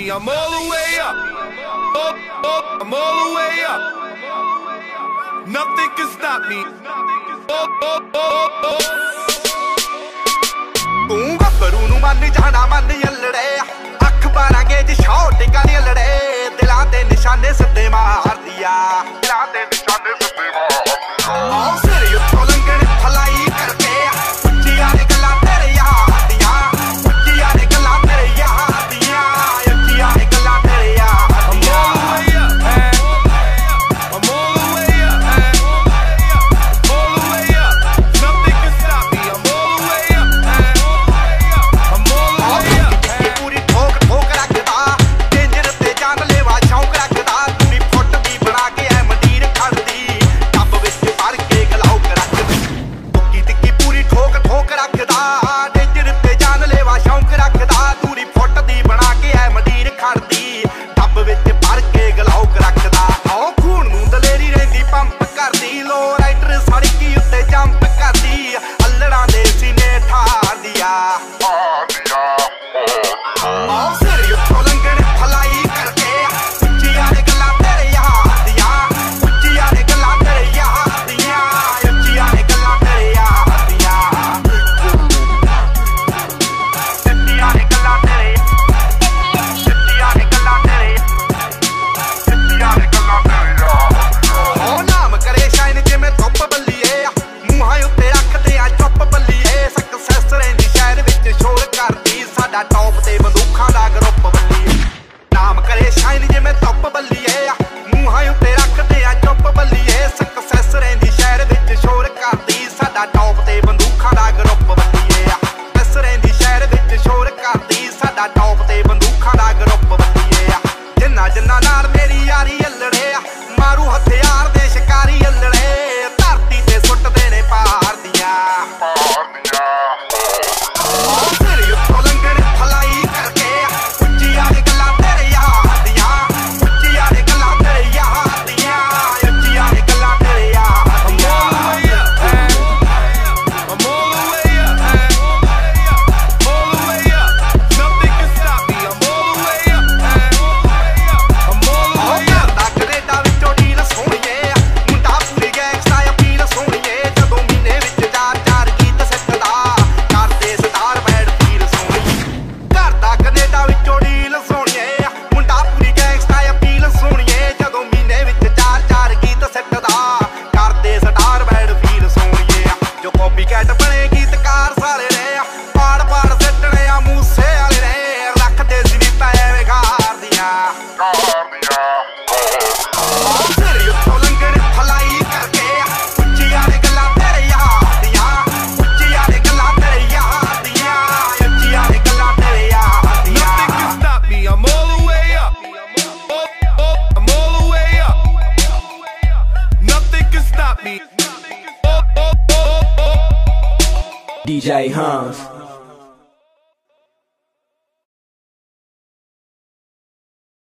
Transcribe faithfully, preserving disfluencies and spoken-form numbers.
I'm all the way up. Oh, oh, I'm all the way up. Nothing can stop me. Oh, oh, oh, oh. ਤੂੰ ਗੱਭਰੂ ਨੂੰ ਮੰਨ ਜਾਣਾ ਮੰਨ ਯੱਲੜੇ ਅੱਖ ਬਾਰਾਂਗੇ ਜੀ ਸ਼ੌਟ ਗਾਲੀ ਲੜੇ ਦਿਲਾਂ ਦੇ ਨਿਸ਼ਾਨੇ ਸਿੱਧੇ ਮਾਰਦੀ ਆ ਦਿਲਾਂ ਦੇ ਨਿਸ਼ਾਨੇ ਸਿੱਧੇ ਮਾਰਦੀ ਆ ਸਿਰ ਉੱਤੋਂ ਲੰਘਣ ਫਲਾਈ ਕਰਕੇ ਉੱਚੀਆਂ ਨੇ ਗੱਲਾਂ ਤੇਰੇ ਯਾਰ ਦੀਆਂ ਉੱਚੀਆਂ ਨੇ ਗੱਲਾਂ ਤੇਰੇ ਯਾਰ ਦੀਆਂ ਉੱਚੀਆਂ ਨੇ ਗੱਲਾਂ ਤੇਰੇ ਯਾਰ ਟੌਪ ਤੇ ਬੰਦੂਖਾਂ ਦਾ ਗਰੁੱਪ ਬੱਲੀਏ ਨਾਮ ਕਰੇ ਸ਼ਾਈਨ ਜਿਵੇਂ ਧੁੱਪ ਬੱਲੀਏ ਮੂੰਹਾਂ ਉੱਤੇ ਰੱਖਦੇ ਆ ਚੁੱਪ ਬੱਲੀਏ ਸਕਸੈਸ ਰਹਿੰਦੀ ਸ਼ਹਿਰ ਵਿੱਚ ਸ਼ੋਰ ਕਰਦੀ ਸਾਡਾ ਟੌਪ ਤੇ ਬੰਦੂਖਾਂ ਦਾ ਗਰੁੱਪ ਬੱਲੀਏ ਸਕਸੈਸ ਰਹਿੰਦੀ ਸ਼ਹਿਰ ਵਿੱਚ ਸ਼ੋਰ ਕਰਦੀ ਸਾਡਾ ਟੌਪ ਤੇ ਬੰਦੂਖਾਂ ਦਾ ਗਰੁੱਪ ਬੱਲੀਏ ਜਿੰਨਾ ਜਿੰਨਾ ਨਾਲ ਮੇਰੀ ਯਾਰੀ ਅਲੜੇ ਮਾਰੂ ਹਥਿਆਰ ਦੇ ਸ਼ਿਕਾਰੀ ਅਲੜੇ ਧਰਤੀ ਤੇ ਸੁੱਟਦੇ ਨੇ ਪਾਰ ਦੀਆਂ ਪਾਰ ਦੀਆਂ D J Hans.